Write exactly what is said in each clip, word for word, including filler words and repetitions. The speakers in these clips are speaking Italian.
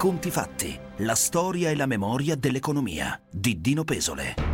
conti fatti, la storia e la memoria dell'economia di Dino Pesole.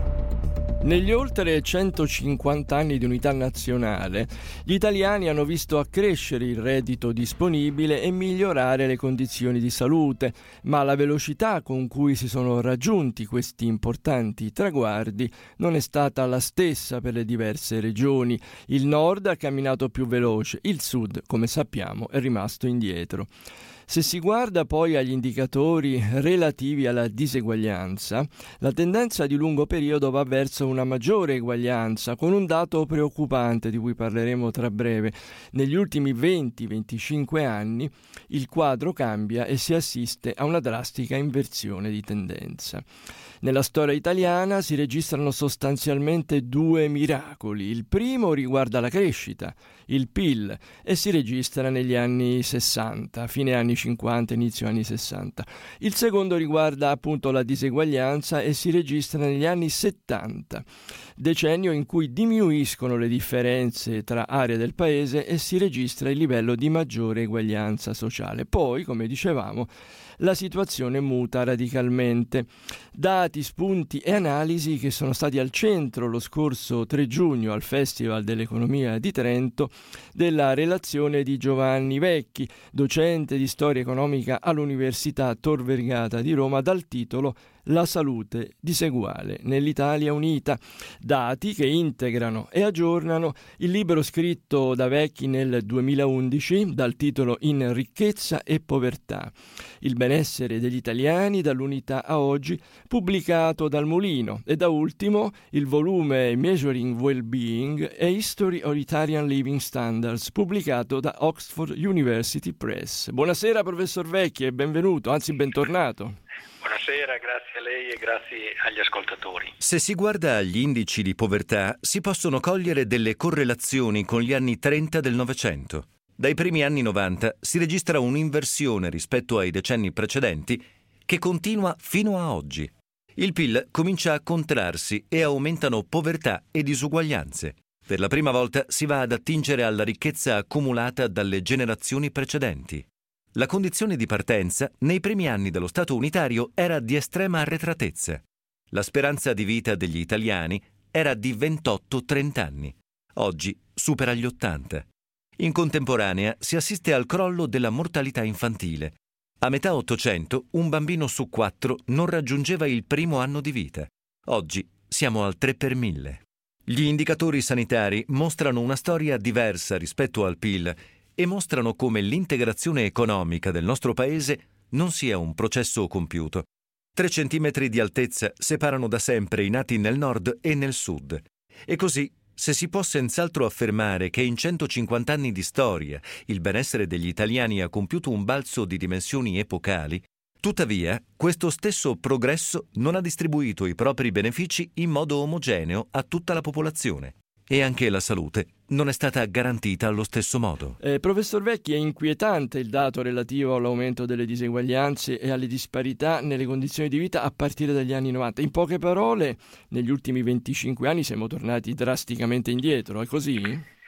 Negli oltre centocinquanta anni di unità nazionale, gli italiani hanno visto accrescere il reddito disponibile e migliorare le condizioni di salute, ma la velocità con cui si sono raggiunti questi importanti traguardi non è stata la stessa per le diverse regioni. Il nord ha camminato più veloce, il sud, come sappiamo, è rimasto indietro. Se si guarda poi agli indicatori relativi alla diseguaglianza, la tendenza di lungo periodo va verso una maggiore eguaglianza, con un dato preoccupante di cui parleremo tra breve. Negli ultimi venti venticinque anni il quadro cambia e si assiste a una drastica inversione di tendenza. Nella storia italiana si registrano sostanzialmente due miracoli. Il primo riguarda la crescita, il P I L, e si registra negli anni sessanta, fine anni cinquanta, inizio anni sessanta. Il secondo riguarda appunto la diseguaglianza e si registra negli anni settanta, decennio in cui diminuiscono le differenze tra aree del paese e si registra il livello di maggiore eguaglianza sociale. Poi, come dicevamo, la situazione muta radicalmente. Dati, spunti e analisi che sono stati al centro lo scorso tre giugno al Festival dell'Economia di Trento della relazione di Giovanni Vecchi, docente di storia economica all'Università Tor Vergata di Roma, dal titolo La salute diseguale nell'Italia unita. Dati che integrano e aggiornano il libro scritto da Vecchi nel duemilaundici dal titolo In ricchezza e povertà. Il benessere degli italiani dall'unità a oggi, pubblicato dal Mulino, e da ultimo il volume Measuring Wellbeing a History of Italian Living Standards, pubblicato da Oxford University Press. Buonasera professor Vecchi e benvenuto, anzi bentornato. Buonasera, grazie a lei e grazie agli ascoltatori. Se si guarda agli indici di povertà, si possono cogliere delle correlazioni con gli anni trenta del Novecento. Dai primi anni novanta si registra un'inversione rispetto ai decenni precedenti che continua fino a oggi. Il P I L comincia a contrarsi e aumentano povertà e disuguaglianze. Per la prima volta si va ad attingere alla ricchezza accumulata dalle generazioni precedenti. La condizione di partenza nei primi anni dello Stato unitario era di estrema arretratezza. La speranza di vita degli italiani era di ventotto trenta anni. Oggi supera gli ottanta. In contemporanea si assiste al crollo della mortalità infantile. A metà Ottocento un bambino su quattro non raggiungeva il primo anno di vita. Oggi siamo al tre per mille. Gli indicatori sanitari mostrano una storia diversa rispetto al P I L e mostrano come l'integrazione economica del nostro paese non sia un processo compiuto. Tre centimetri di altezza separano da sempre i nati nel nord e nel sud. E così, se si può senz'altro affermare che in centocinquanta anni di storia il benessere degli italiani ha compiuto un balzo di dimensioni epocali, tuttavia questo stesso progresso non ha distribuito i propri benefici in modo omogeneo a tutta la popolazione. E anche la salute non è stata garantita allo stesso modo. Eh, professor Vecchi, è inquietante il dato relativo all'aumento delle diseguaglianze e alle disparità nelle condizioni di vita a partire dagli anni novanta. In poche parole, negli ultimi venticinque anni siamo tornati drasticamente indietro, è così?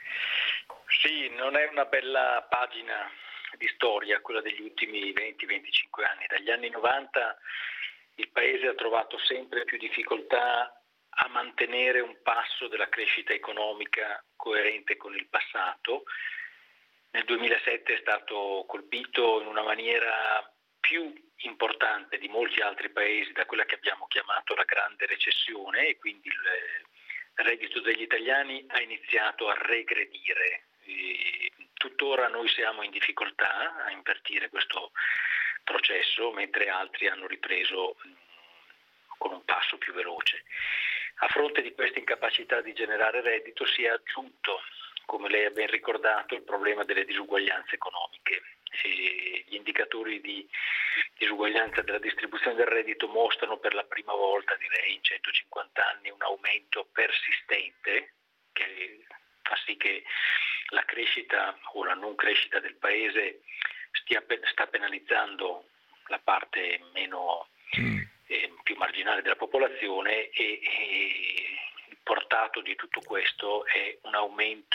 Sì, non è una bella pagina di storia quella degli ultimi venti venticinque anni. Dagli anni novanta il Paese ha trovato sempre più difficoltà a mantenere un passo della crescita economica coerente con il passato. Nel duemilasette è stato colpito in una maniera più importante di molti altri paesi da quella che abbiamo chiamato la grande recessione, e quindi il reddito degli italiani ha iniziato a regredire. E tuttora noi siamo in difficoltà a invertire questo processo, mentre altri hanno ripreso con un passo più veloce. A fronte di questa incapacità di generare reddito si è aggiunto, come lei ha ben ricordato, il problema delle disuguaglianze economiche. E gli indicatori di disuguaglianza della distribuzione del reddito mostrano per la prima volta, direi, in centocinquanta anni un aumento persistente che fa sì che la crescita o la non crescita del Paese stia, sta penalizzando la parte meno mm. eh, più marginale della popolazione, e, e il portato di tutto questo è un aumento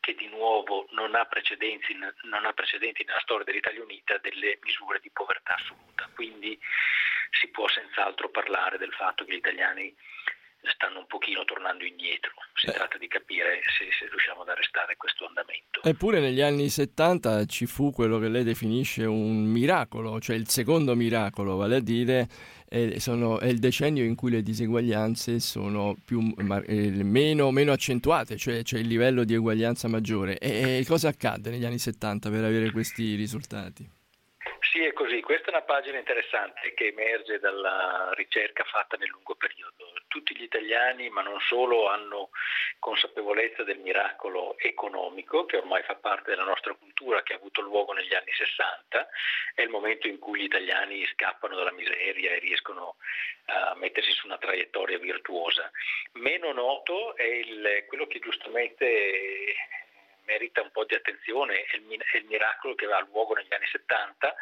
che di nuovo non ha precedenti, non ha precedenti nella storia dell'Italia Unita, delle misure di povertà assoluta. Quindi si può senz'altro parlare del fatto che gli italiani stanno un pochino tornando indietro. Si eh. tratta di capire se, se riusciamo ad arrestare questo andamento. Eppure negli anni settanta ci fu quello che lei definisce un miracolo, cioè il secondo miracolo, vale a dire è, sono, è il decennio in cui le diseguaglianze sono più, eh, meno, meno accentuate, cioè c'è il livello di eguaglianza maggiore. E, e cosa accadde negli anni settanta per avere questi risultati? Sì, è così. Questa è una pagina interessante che emerge dalla ricerca fatta nel lungo periodo. Tutti gli italiani, ma non solo, hanno consapevolezza del miracolo economico che ormai fa parte della nostra cultura, che ha avuto luogo negli anni sessanta. È il momento in cui gli italiani scappano dalla miseria e riescono a mettersi su una traiettoria virtuosa. Meno noto è il, quello che giustamente merita un po' di attenzione, è il, è il miracolo che ha luogo negli anni settanta,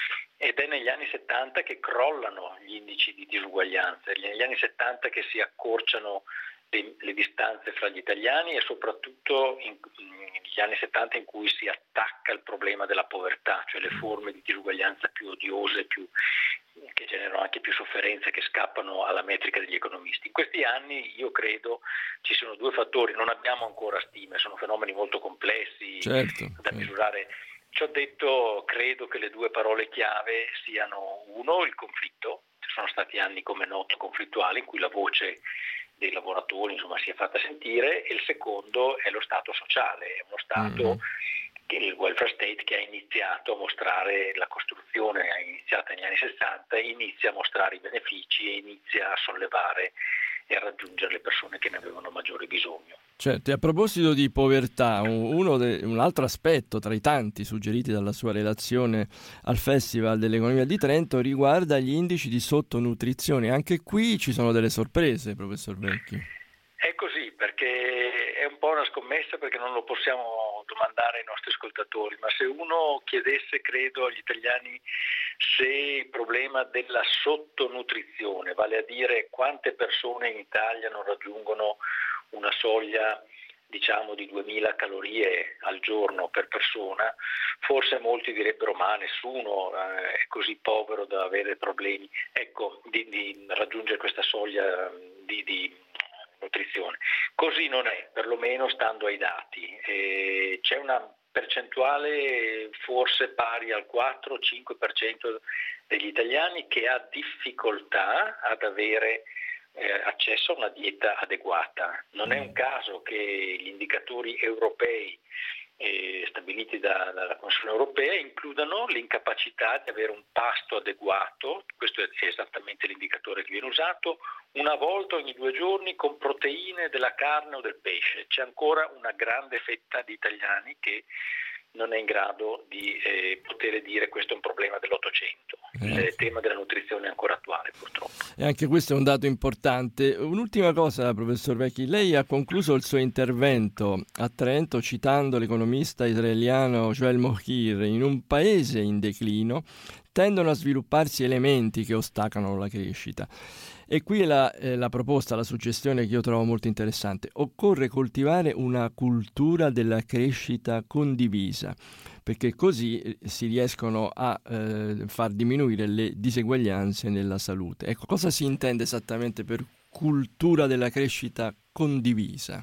ed è negli anni settanta che crollano gli indici di disuguaglianza, è negli anni settanta che si accorciano le, le distanze fra gli italiani, e soprattutto in, in, negli anni settanta in cui si attacca il problema della povertà, cioè le forme di disuguaglianza più odiose, più che generano anche più sofferenze, che scappano alla metrica degli economisti. In questi anni io credo ci sono due fattori, non abbiamo ancora stime, sono fenomeni molto complessi, certo, da certo. misurare. Ciò detto, credo che le due parole chiave siano: uno, il conflitto. Ci sono stati anni, come noto, conflittuali, in cui la voce dei lavoratori insomma si è fatta sentire, e il secondo è lo Stato sociale, è uno Stato mm-hmm. che il welfare state, che ha iniziato a mostrare la costruzione, è iniziata negli anni sessanta, inizia a mostrare i benefici e inizia a sollevare e a raggiungere le persone che ne avevano maggiore bisogno. Certo, e a proposito di povertà, uno de, un altro aspetto tra i tanti suggeriti dalla sua relazione al Festival dell'Economia di Trento riguarda gli indici di sottonutrizione. Anche qui ci sono delle sorprese, professor Vecchi. È così, perché è un po' una scommessa, perché non lo possiamo domandare ai nostri ascoltatori, ma se uno chiedesse, credo, agli italiani se il problema della sottonutrizione, vale a dire quante persone in Italia non raggiungono una soglia diciamo di duemila calorie al giorno per persona, forse molti direbbero ma nessuno eh, è così povero da avere problemi ecco di, di raggiungere questa soglia di, di nutrizione. Così non è, perlomeno stando ai dati. E c'è una percentuale forse pari al quattro cinque per cento degli italiani che ha difficoltà ad avere eh, accesso a una dieta adeguata. Non è un caso che gli indicatori europei eh, stabiliti da, dalla Commissione europea includano l'incapacità di avere un pasto adeguato, questo è esattamente l'indicatore che viene usato, una volta ogni due giorni con proteine della carne o del pesce. C'è ancora una grande fetta di italiani che non è in grado di eh, poter dire questo è un problema dell'Ottocento. Eh. Il tema della nutrizione è ancora attuale, purtroppo. E anche questo è un dato importante. Un'ultima cosa, professor Vecchi, lei ha concluso il suo intervento a Trento citando l'economista israeliano Joel Mokyr: in un paese in declino tendono a svilupparsi elementi che ostacolano la crescita. E qui è la, eh, la proposta, la suggestione che io trovo molto interessante. Occorre coltivare una cultura della crescita condivisa, perché così si riescono a eh, far diminuire le diseguaglianze nella salute. Ecco, cosa si intende esattamente per cultura della crescita condivisa?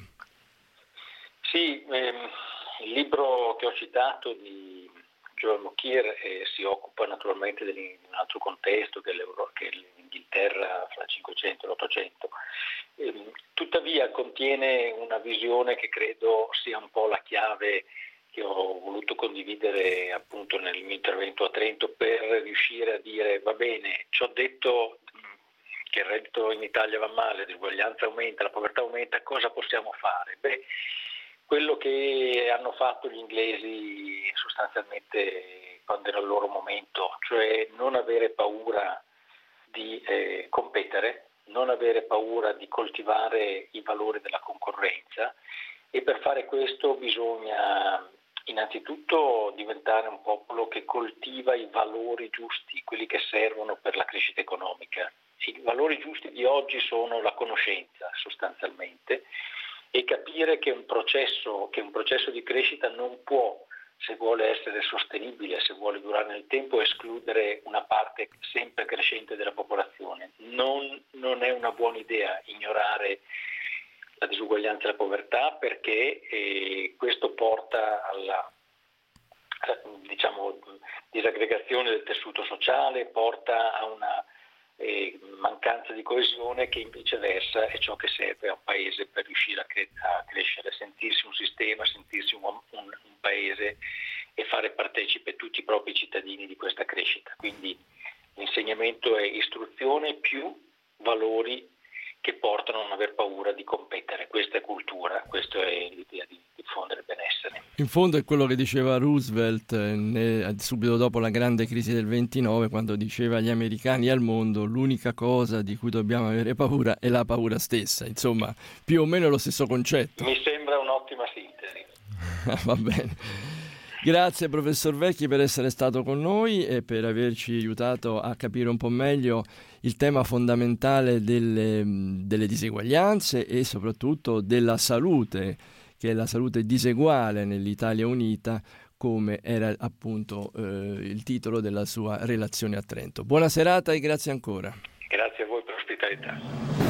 Sì, ehm, il libro che ho citato di Joel Mokyr eh, si occupa naturalmente di un altro contesto che, che l'Inghilterra fra il Cinquecento e l'Ottocento. Ehm, tuttavia contiene una visione che credo sia un po' la chiave che ho voluto condividere appunto nel mio intervento a Trento, per riuscire a dire va bene, ci ho detto che il reddito in Italia va male, la disuguaglianza aumenta, la povertà aumenta, cosa possiamo fare? Beh, quello che hanno fatto gli inglesi sostanzialmente quando era il loro momento, cioè non avere paura di eh, competere, non avere paura di coltivare i valori della concorrenza, e per fare questo bisogna innanzitutto diventare un popolo che coltiva i valori giusti, quelli che servono per la crescita economica. I valori giusti di oggi sono la conoscenza sostanzialmente, e capire che un processo, che un processo di crescita non può, se vuole essere sostenibile, se vuole durare nel tempo, escludere una parte sempre crescente della popolazione. Non, non è una buona idea ignorare la disuguaglianza e la povertà, perché eh, questo porta alla diciamo disaggregazione del tessuto sociale, porta a una eh, mancanza di coesione che viceversa è ciò che serve a un paese per riuscire a, cre- a crescere, sentirsi un sistema, sentirsi un, un, un paese e fare partecipe tutti i propri cittadini di questa crescita. Quindi l'insegnamento è istruzione più valori che portano a non aver paura di competere. Questa è cultura, questa è l'idea di diffondere benessere. In fondo è quello che diceva Roosevelt ne, subito dopo la grande crisi del ventinove, quando diceva agli americani e al mondo: l'unica cosa di cui dobbiamo avere paura è la paura stessa. Insomma, più o meno lo stesso concetto. Mi sembra un'ottima sintesi. Va bene. Grazie professor Vecchi per essere stato con noi e per averci aiutato a capire un po' meglio il tema fondamentale delle, delle diseguaglianze e soprattutto della salute, che è la salute diseguale nell'Italia unita, come era appunto eh, il titolo della sua relazione a Trento. Buona serata e grazie ancora. Grazie a voi per l'ospitalità.